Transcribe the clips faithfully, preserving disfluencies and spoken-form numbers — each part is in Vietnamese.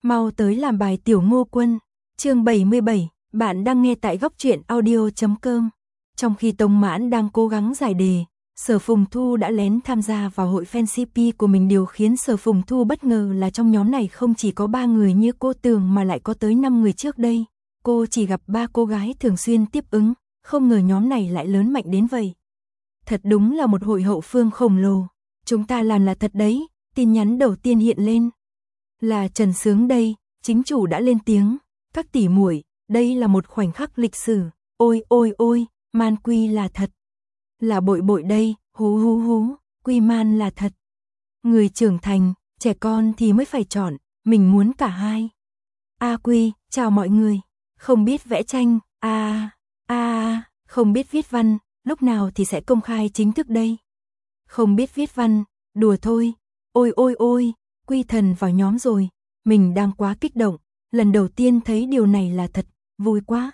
Mau tới làm bài Tiểu Ngô Quân. Chương bảy mươi bảy, bạn đang nghe tại góc truyện audio chấm com. Trong khi Tống Mãn đang cố gắng giải đề, Sở Phùng Thu đã lén tham gia vào hội fan xê pê của mình. Điều khiến Sở Phùng Thu bất ngờ là trong nhóm này không chỉ có ba người như cô tưởng mà lại có tới năm người. Trước đây, cô chỉ gặp ba cô gái thường xuyên tiếp ứng, không ngờ nhóm này lại lớn mạnh đến vậy. Thật đúng là một hội hậu phương khổng lồ. Chúng ta làm là thật đấy. Tin nhắn đầu tiên hiện lên là Trần Sướng đây, chính chủ đã lên tiếng. Các tỷ muội, đây là một khoảnh khắc lịch sử. Ôi ôi ôi, Man Quy là thật. Là Bội Bội đây, hú hú hú, Quy Man là thật. Người trưởng thành, trẻ con thì mới phải chọn, mình muốn cả hai. A Quy, chào mọi người. Không biết vẽ tranh, a a không biết viết văn, lúc nào thì sẽ công khai chính thức đây. Không biết viết văn, đùa thôi. Ôi ôi ôi, Quy Thần vào nhóm rồi, mình đang quá kích động, lần đầu tiên thấy điều này là thật, vui quá.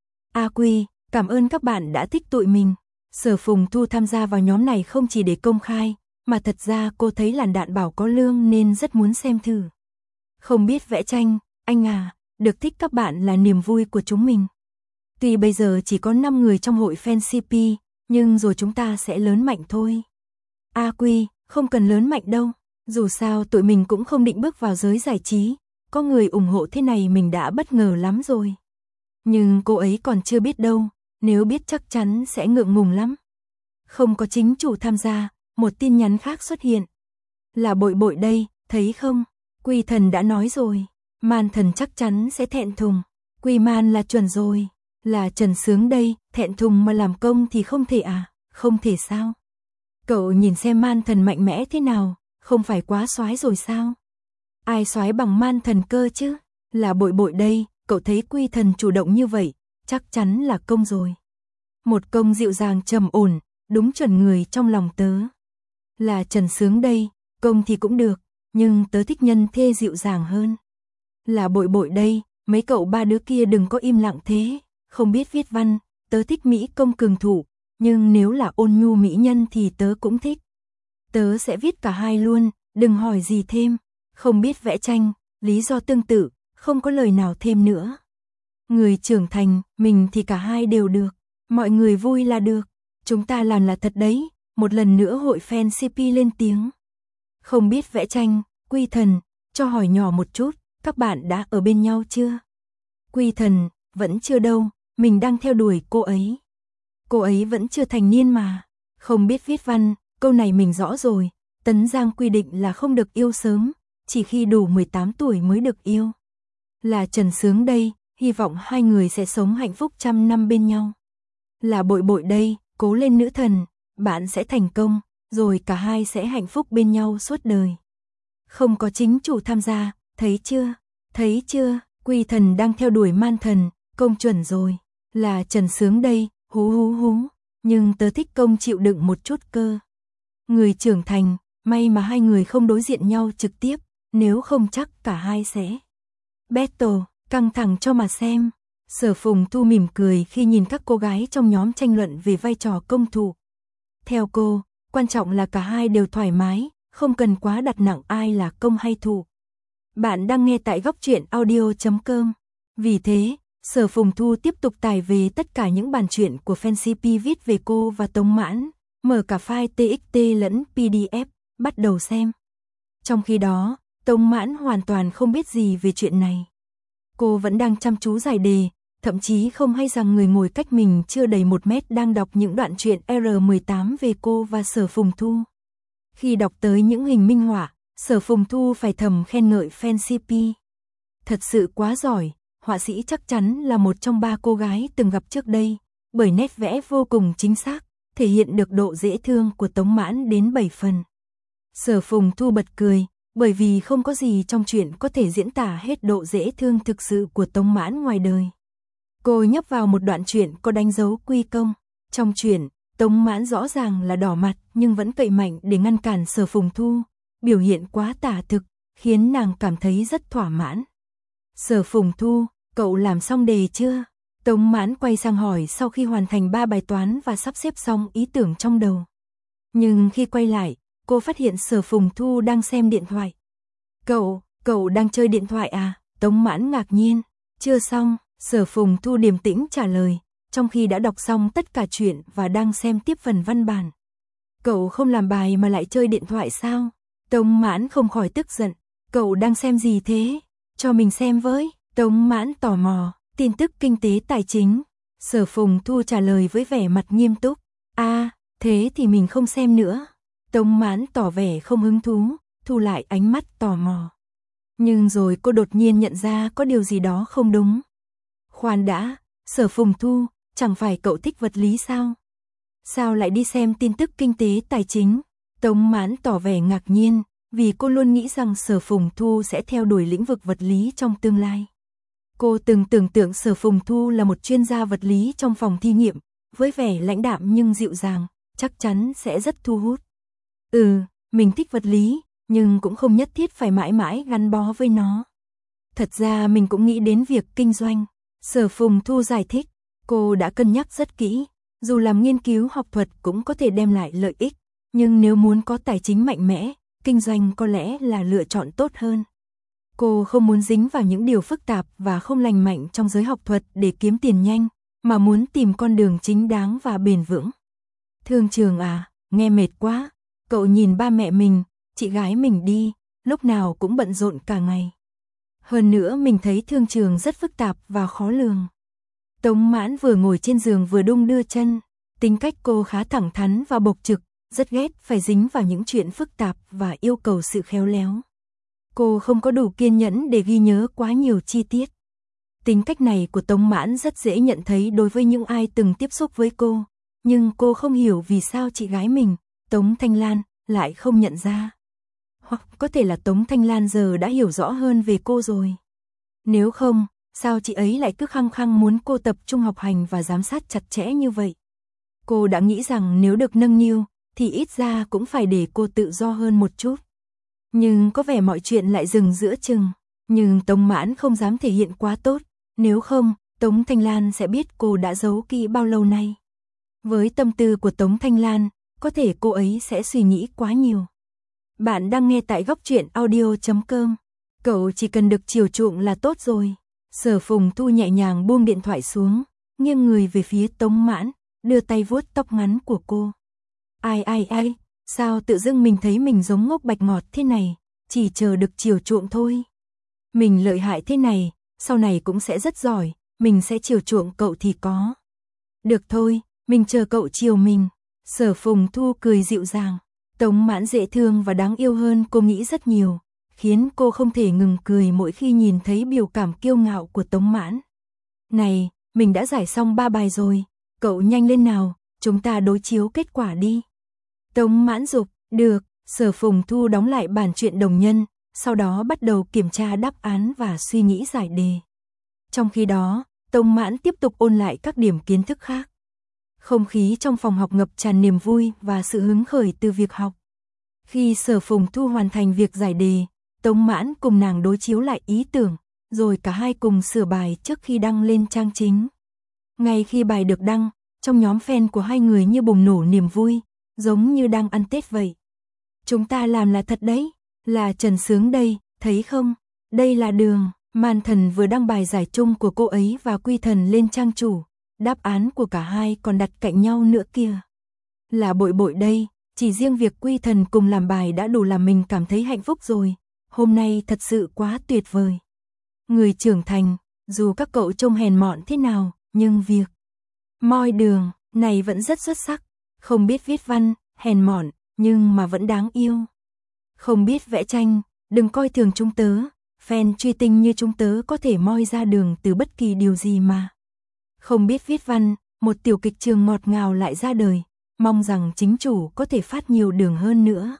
A Quy, cảm ơn các bạn đã thích tụi mình. Sở Phùng Thu tham gia vào nhóm này không chỉ để công khai, mà thật ra cô thấy làn đạn bảo có lương nên rất muốn xem thử. Không biết vẽ tranh, anh à, được thích các bạn là niềm vui của chúng mình. Tuy bây giờ chỉ có năm người trong hội fan xê pê, nhưng rồi chúng ta sẽ lớn mạnh thôi. A Quy, không cần lớn mạnh đâu. Dù sao tụi mình cũng không định bước vào giới giải trí, có người ủng hộ thế này mình đã bất ngờ lắm rồi. Nhưng cô ấy còn chưa biết đâu, nếu biết chắc chắn sẽ ngượng ngùng lắm. Không có chính chủ tham gia, một tin nhắn khác xuất hiện. Là Bội Bội đây, thấy không? Quy Thần đã nói rồi, Man Thần chắc chắn sẽ thẹn thùng. Quy Man là chuẩn rồi, là Trần Sướng đây, thẹn thùng mà làm công thì không thể à, không thể sao? Cậu nhìn xem Man Thần mạnh mẽ thế nào, không phải quá soái rồi sao? Ai soái bằng Man Thần cơ chứ? Là Bội Bội đây, cậu thấy Quy Thần chủ động như vậy, chắc chắn là công rồi. Một công dịu dàng trầm ổn, đúng chuẩn người trong lòng tớ. Là Trần Sướng đây, công thì cũng được, nhưng tớ thích nhân thê dịu dàng hơn. Là Bội Bội đây, mấy cậu ba đứa kia đừng có im lặng thế, không biết viết văn, tớ thích mỹ công cường thủ, nhưng nếu là ôn nhu mỹ nhân thì tớ cũng thích. Tớ sẽ viết cả hai luôn, đừng hỏi gì thêm. Không biết vẽ tranh, lý do tương tự, không có lời nào thêm nữa. Người trưởng thành, mình thì cả hai đều được, mọi người vui là được. Chúng ta làm là thật đấy, một lần nữa hội fan xê pê lên tiếng. Không biết vẽ tranh, Quy Thần, cho hỏi nhỏ một chút, các bạn đã ở bên nhau chưa? Quy Thần, vẫn chưa đâu, mình đang theo đuổi cô ấy. Cô ấy vẫn chưa thành niên mà. Không biết viết văn, câu này mình rõ rồi, Tấn Giang quy định là không được yêu sớm, chỉ khi đủ mười tám tuổi mới được yêu. Là Trần Sướng đây, hy vọng hai người sẽ sống hạnh phúc trăm năm bên nhau. Là Bội Bội đây, cố lên nữ thần, bạn sẽ thành công, rồi cả hai sẽ hạnh phúc bên nhau suốt đời. Không có chính chủ tham gia, thấy chưa? Thấy chưa? Quy Thần đang theo đuổi Man Thần, công chuẩn rồi. Là Trần Sướng đây, hú hú hú, nhưng tớ thích công chịu đựng một chút cơ. Người trưởng thành, may mà hai người không đối diện nhau trực tiếp, nếu không chắc cả hai sẽ battle, căng thẳng cho mà xem. Sở Phùng Thu mỉm cười khi nhìn các cô gái trong nhóm tranh luận về vai trò công thủ. Theo cô, quan trọng là cả hai đều thoải mái, không cần quá đặt nặng ai là công hay thủ. Bạn đang nghe tại góc truyện audio chấm com. Vì thế, Sở Phùng Thu tiếp tục tải về tất cả những bản truyện của fan xê pê viết về cô và Tống Mãn, mở cả file tê ích tê lẫn pê đê ép, bắt đầu xem. Trong khi đó, Tống Mãn hoàn toàn không biết gì về chuyện này. Cô vẫn đang chăm chú giải đề, thậm chí không hay rằng người ngồi cách mình chưa đầy một mét đang đọc những đoạn truyện R mười tám về cô và Sở Phùng Thu. Khi đọc tới những hình minh họa, Sở Phùng Thu phải thầm khen ngợi fan xê pê. Thật sự quá giỏi, họa sĩ chắc chắn là một trong ba cô gái từng gặp trước đây, bởi nét vẽ vô cùng chính xác, thể hiện được độ dễ thương của Tống Mãn đến bảy phần. Sở Phùng Thu bật cười, bởi vì không có gì trong truyện có thể diễn tả hết độ dễ thương thực sự của Tống Mãn ngoài đời. Cô nhấp vào một đoạn truyện có đánh dấu quy công. Trong truyện, Tống Mãn rõ ràng là đỏ mặt nhưng vẫn cậy mạnh để ngăn cản Sở Phùng Thu, biểu hiện quá tả thực, khiến nàng cảm thấy rất thỏa mãn. Sở Phùng Thu, cậu làm xong đề chưa? Tống Mãn quay sang hỏi sau khi hoàn thành ba bài toán và sắp xếp xong ý tưởng trong đầu. Nhưng khi quay lại, cô phát hiện Sở Phùng Thu đang xem điện thoại. Cậu, cậu đang chơi điện thoại à? Tống Mãn ngạc nhiên, chưa xong, Sở Phùng Thu điềm tĩnh trả lời, trong khi đã đọc xong tất cả chuyện và đang xem tiếp phần văn bản. Cậu không làm bài mà lại chơi điện thoại sao? Tống Mãn không khỏi tức giận, cậu đang xem gì thế? Cho mình xem với. Tống Mãn tò mò, tin tức kinh tế tài chính. Sở Phùng Thu trả lời với vẻ mặt nghiêm túc, à, thế thì mình không xem nữa. Tống Mãn tỏ vẻ không hứng thú, thu lại ánh mắt tò mò. Nhưng rồi cô đột nhiên nhận ra có điều gì đó không đúng. Khoan đã, Sở Phùng Thu, chẳng phải cậu thích vật lý sao? Sao lại đi xem tin tức kinh tế tài chính? Tống Mãn tỏ vẻ ngạc nhiên, vì cô luôn nghĩ rằng Sở Phùng Thu sẽ theo đuổi lĩnh vực vật lý trong tương lai. Cô từng tưởng tượng Sở Phùng Thu là một chuyên gia vật lý trong phòng thí nghiệm, với vẻ lãnh đạm nhưng dịu dàng, chắc chắn sẽ rất thu hút. Ừ, mình thích vật lý, nhưng cũng không nhất thiết phải mãi mãi gắn bó với nó. Thật ra mình cũng nghĩ đến việc kinh doanh. Sở Phùng Thu giải thích, cô đã cân nhắc rất kỹ, dù làm nghiên cứu học thuật cũng có thể đem lại lợi ích, nhưng nếu muốn có tài chính mạnh mẽ, kinh doanh có lẽ là lựa chọn tốt hơn. Cô không muốn dính vào những điều phức tạp và không lành mạnh trong giới học thuật để kiếm tiền nhanh, mà muốn tìm con đường chính đáng và bền vững. Thương Trường à, nghe mệt quá, cậu nhìn ba mẹ mình, chị gái mình đi, lúc nào cũng bận rộn cả ngày. Hơn nữa mình thấy Thương Trường rất phức tạp và khó lường. Tống Mãn vừa ngồi trên giường vừa đung đưa chân, tính cách cô khá thẳng thắn và bộc trực, rất ghét phải dính vào những chuyện phức tạp và yêu cầu sự khéo léo. Cô không có đủ kiên nhẫn để ghi nhớ quá nhiều chi tiết. Tính cách này của Tống Mãn rất dễ nhận thấy đối với những ai từng tiếp xúc với cô, nhưng cô không hiểu vì sao chị gái mình, Tống Thanh Lan, lại không nhận ra. Hoặc có thể là Tống Thanh Lan giờ đã hiểu rõ hơn về cô rồi. Nếu không, sao chị ấy lại cứ khăng khăng muốn cô tập trung học hành và giám sát chặt chẽ như vậy? Cô đã nghĩ rằng nếu được nâng niu, thì ít ra cũng phải để cô tự do hơn một chút. Nhưng có vẻ mọi chuyện lại dừng giữa chừng. Nhưng Tống Mãn không dám thể hiện quá tốt, nếu không, Tống Thanh Lan sẽ biết cô đã giấu kỹ bao lâu nay. Với tâm tư của Tống Thanh Lan, có thể cô ấy sẽ suy nghĩ quá nhiều. Bạn đang nghe tại góc truyện audio chấm com. Cậu chỉ cần được chiều chuộng là tốt rồi. Sở Phùng Thu nhẹ nhàng buông điện thoại xuống, nghiêng người về phía Tống Mãn, đưa tay vuốt tóc ngắn của cô. Ai ai ai, sao tự dưng mình thấy mình giống ngốc bạch ngọt thế này, chỉ chờ được chiều chuộng thôi. Mình lợi hại thế này, sau này cũng sẽ rất giỏi, mình sẽ chiều chuộng cậu thì có. Được thôi, mình chờ cậu chiều mình. Sở Phùng Thu cười dịu dàng. Tống Mãn dễ thương và đáng yêu hơn cô nghĩ rất nhiều, khiến cô không thể ngừng cười mỗi khi nhìn thấy biểu cảm kiêu ngạo của Tống Mãn. Này, mình đã giải xong ba bài rồi, cậu nhanh lên nào, chúng ta đối chiếu kết quả đi. Tống Mãn giục, được. Sở Phùng Thu đóng lại bản truyện đồng nhân, sau đó bắt đầu kiểm tra đáp án và suy nghĩ giải đề. Trong khi đó, Tống Mãn tiếp tục ôn lại các điểm kiến thức khác. Không khí trong phòng học ngập tràn niềm vui và sự hứng khởi từ việc học. Khi Sở Phùng Thu hoàn thành việc giải đề, Tống Mãn cùng nàng đối chiếu lại ý tưởng, rồi cả hai cùng sửa bài trước khi đăng lên trang chính. Ngay khi bài được đăng, trong nhóm fan của hai người như bùng nổ niềm vui, giống như đang ăn Tết vậy. Chúng ta làm là thật đấy, là Trần Sướng đây, thấy không? Đây là Đường, Man Thần vừa đăng bài giải chung của cô ấy và Quy Thần lên trang chủ, đáp án của cả hai còn đặt cạnh nhau nữa kìa. Là Bội Bội đây, chỉ riêng việc Quy Thần cùng làm bài đã đủ làm mình cảm thấy hạnh phúc rồi, hôm nay thật sự quá tuyệt vời. Người trưởng thành, dù các cậu trông hèn mọn thế nào, nhưng việc moi Đường này vẫn rất xuất sắc, không biết viết văn, hèn mọn, nhưng mà vẫn đáng yêu. Không biết vẽ tranh, đừng coi thường chúng tớ, fan truy tinh như chúng tớ có thể moi ra Đường từ bất kỳ điều gì mà. Không biết viết văn, một tiểu kịch trường ngọt ngào lại ra đời, mong rằng chính chủ có thể phát nhiều Đường hơn nữa.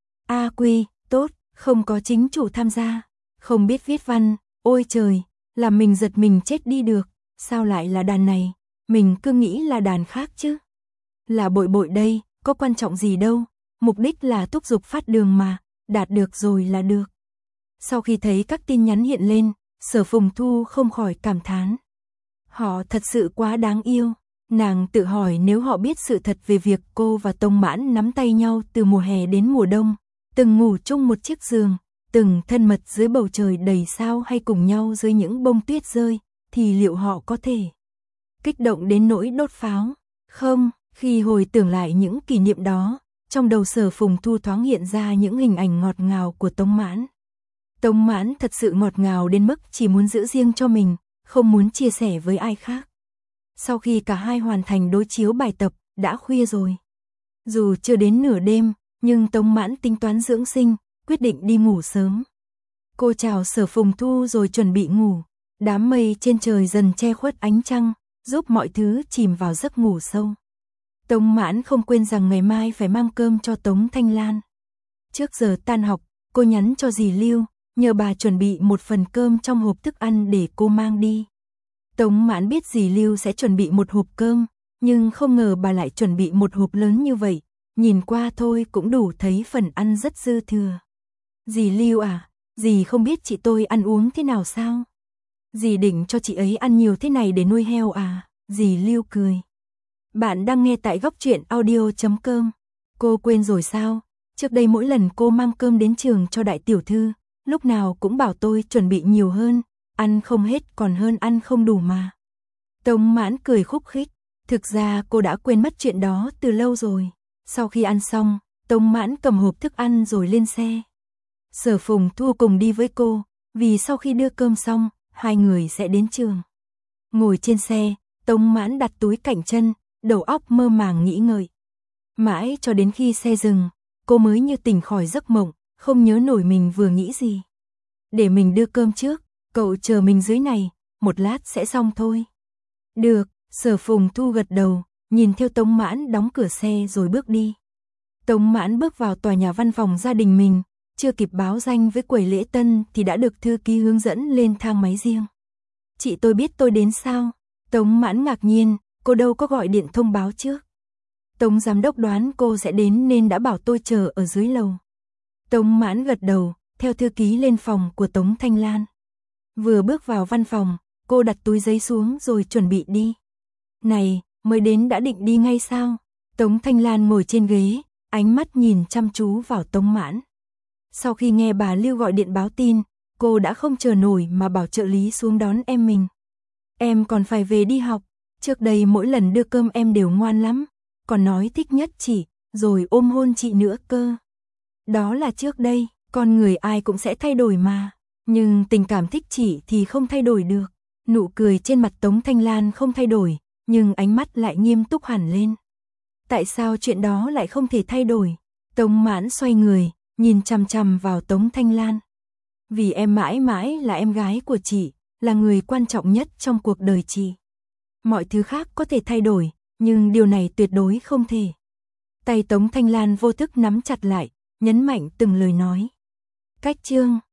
A Quy, tốt, không có chính chủ tham gia, không biết viết văn, ôi trời, làm mình giật mình chết đi được, sao lại là đàn này, mình cứ nghĩ là đàn khác chứ. Là Bội Bội đây, có quan trọng gì đâu, mục đích là thúc giục phát Đường mà, đạt được rồi là được. Sau khi thấy các tin nhắn hiện lên, Sở Phùng Thu không khỏi cảm thán. Họ thật sự quá đáng yêu, nàng tự hỏi nếu họ biết sự thật về việc cô và Tống Mãn nắm tay nhau từ mùa hè đến mùa đông, từng ngủ chung một chiếc giường, từng thân mật dưới bầu trời đầy sao hay cùng nhau dưới những bông tuyết rơi, thì liệu họ có thể kích động đến nỗi đốt pháo? Không, khi hồi tưởng lại những kỷ niệm đó, trong đầu Sở Phùng Thu thoáng hiện ra những hình ảnh ngọt ngào của Tống Mãn. Tống Mãn thật sự ngọt ngào đến mức chỉ muốn giữ riêng cho mình, không muốn chia sẻ với ai khác. Sau khi cả hai hoàn thành đối chiếu bài tập, đã khuya rồi. Dù chưa đến nửa đêm, nhưng Tống Mãn tính toán dưỡng sinh, quyết định đi ngủ sớm. Cô chào Sở Phùng Thu rồi chuẩn bị ngủ. Đám mây trên trời dần che khuất ánh trăng, giúp mọi thứ chìm vào giấc ngủ sâu. Tống Mãn không quên rằng ngày mai phải mang cơm cho Tống Thanh Lan. Trước giờ tan học, cô nhắn cho dì Lưu, nhờ bà chuẩn bị một phần cơm trong hộp thức ăn để cô mang đi. Tống Mãn biết dì Lưu sẽ chuẩn bị một hộp cơm, nhưng không ngờ bà lại chuẩn bị một hộp lớn như vậy, nhìn qua thôi cũng đủ thấy phần ăn rất dư thừa. Dì Lưu à, dì không biết chị tôi ăn uống thế nào sao? Dì định cho chị ấy ăn nhiều thế này để nuôi heo à? Dì Lưu cười. Bạn đang nghe tại góc truyện audio chấm com. Cô quên rồi sao? Trước đây mỗi lần cô mang cơm đến trường cho đại tiểu thư, lúc nào cũng bảo tôi chuẩn bị nhiều hơn, ăn không hết còn hơn ăn không đủ mà. Tống Mãn cười khúc khích. Thực ra cô đã quên mất chuyện đó từ lâu rồi. Sau khi ăn xong, Tống Mãn cầm hộp thức ăn rồi lên xe. Sở Phùng Thu cùng đi với cô, vì sau khi đưa cơm xong, hai người sẽ đến trường. Ngồi trên xe, Tống Mãn đặt túi cạnh chân, đầu óc mơ màng nghĩ ngợi. Mãi cho đến khi xe dừng, cô mới như tỉnh khỏi giấc mộng, không nhớ nổi mình vừa nghĩ gì. Để mình đưa cơm trước, cậu chờ mình dưới này, một lát sẽ xong thôi. Được, Sở Phùng Thu gật đầu, nhìn theo Tống Mãn đóng cửa xe rồi bước đi. Tống Mãn bước vào tòa nhà văn phòng gia đình mình, chưa kịp báo danh với quầy lễ tân thì đã được thư ký hướng dẫn lên thang máy riêng. Chị tôi biết tôi đến sao? Tống Mãn ngạc nhiên, cô đâu có gọi điện thông báo trước. Tống giám đốc đoán cô sẽ đến nên đã bảo tôi chờ ở dưới lầu. Tống Mãn gật đầu, theo thư ký lên phòng của Tống Thanh Lan. Vừa bước vào văn phòng, cô đặt túi giấy xuống rồi chuẩn bị đi. Này, mới đến đã định đi ngay sao? Tống Thanh Lan ngồi trên ghế, ánh mắt nhìn chăm chú vào Tống Mãn. Sau khi nghe bà Lưu gọi điện báo tin, cô đã không chờ nổi mà bảo trợ lý xuống đón em mình. Em còn phải về đi học, trước đây mỗi lần đưa cơm em đều ngoan lắm, còn nói thích nhất chị, rồi ôm hôn chị nữa cơ. Đó là trước đây, con người ai cũng sẽ thay đổi mà, nhưng tình cảm thích chị thì không thay đổi được. Nụ cười trên mặt Tống Thanh Lan không thay đổi, nhưng ánh mắt lại nghiêm túc hẳn lên. Tại sao chuyện đó lại không thể thay đổi? Tống Mãn xoay người, nhìn chằm chằm vào Tống Thanh Lan. Vì em mãi mãi là em gái của chị, là người quan trọng nhất trong cuộc đời chị. Mọi thứ khác có thể thay đổi, nhưng điều này tuyệt đối không thể. Tay Tống Thanh Lan vô thức nắm chặt lại, nhấn mạnh từng lời nói. Cách chương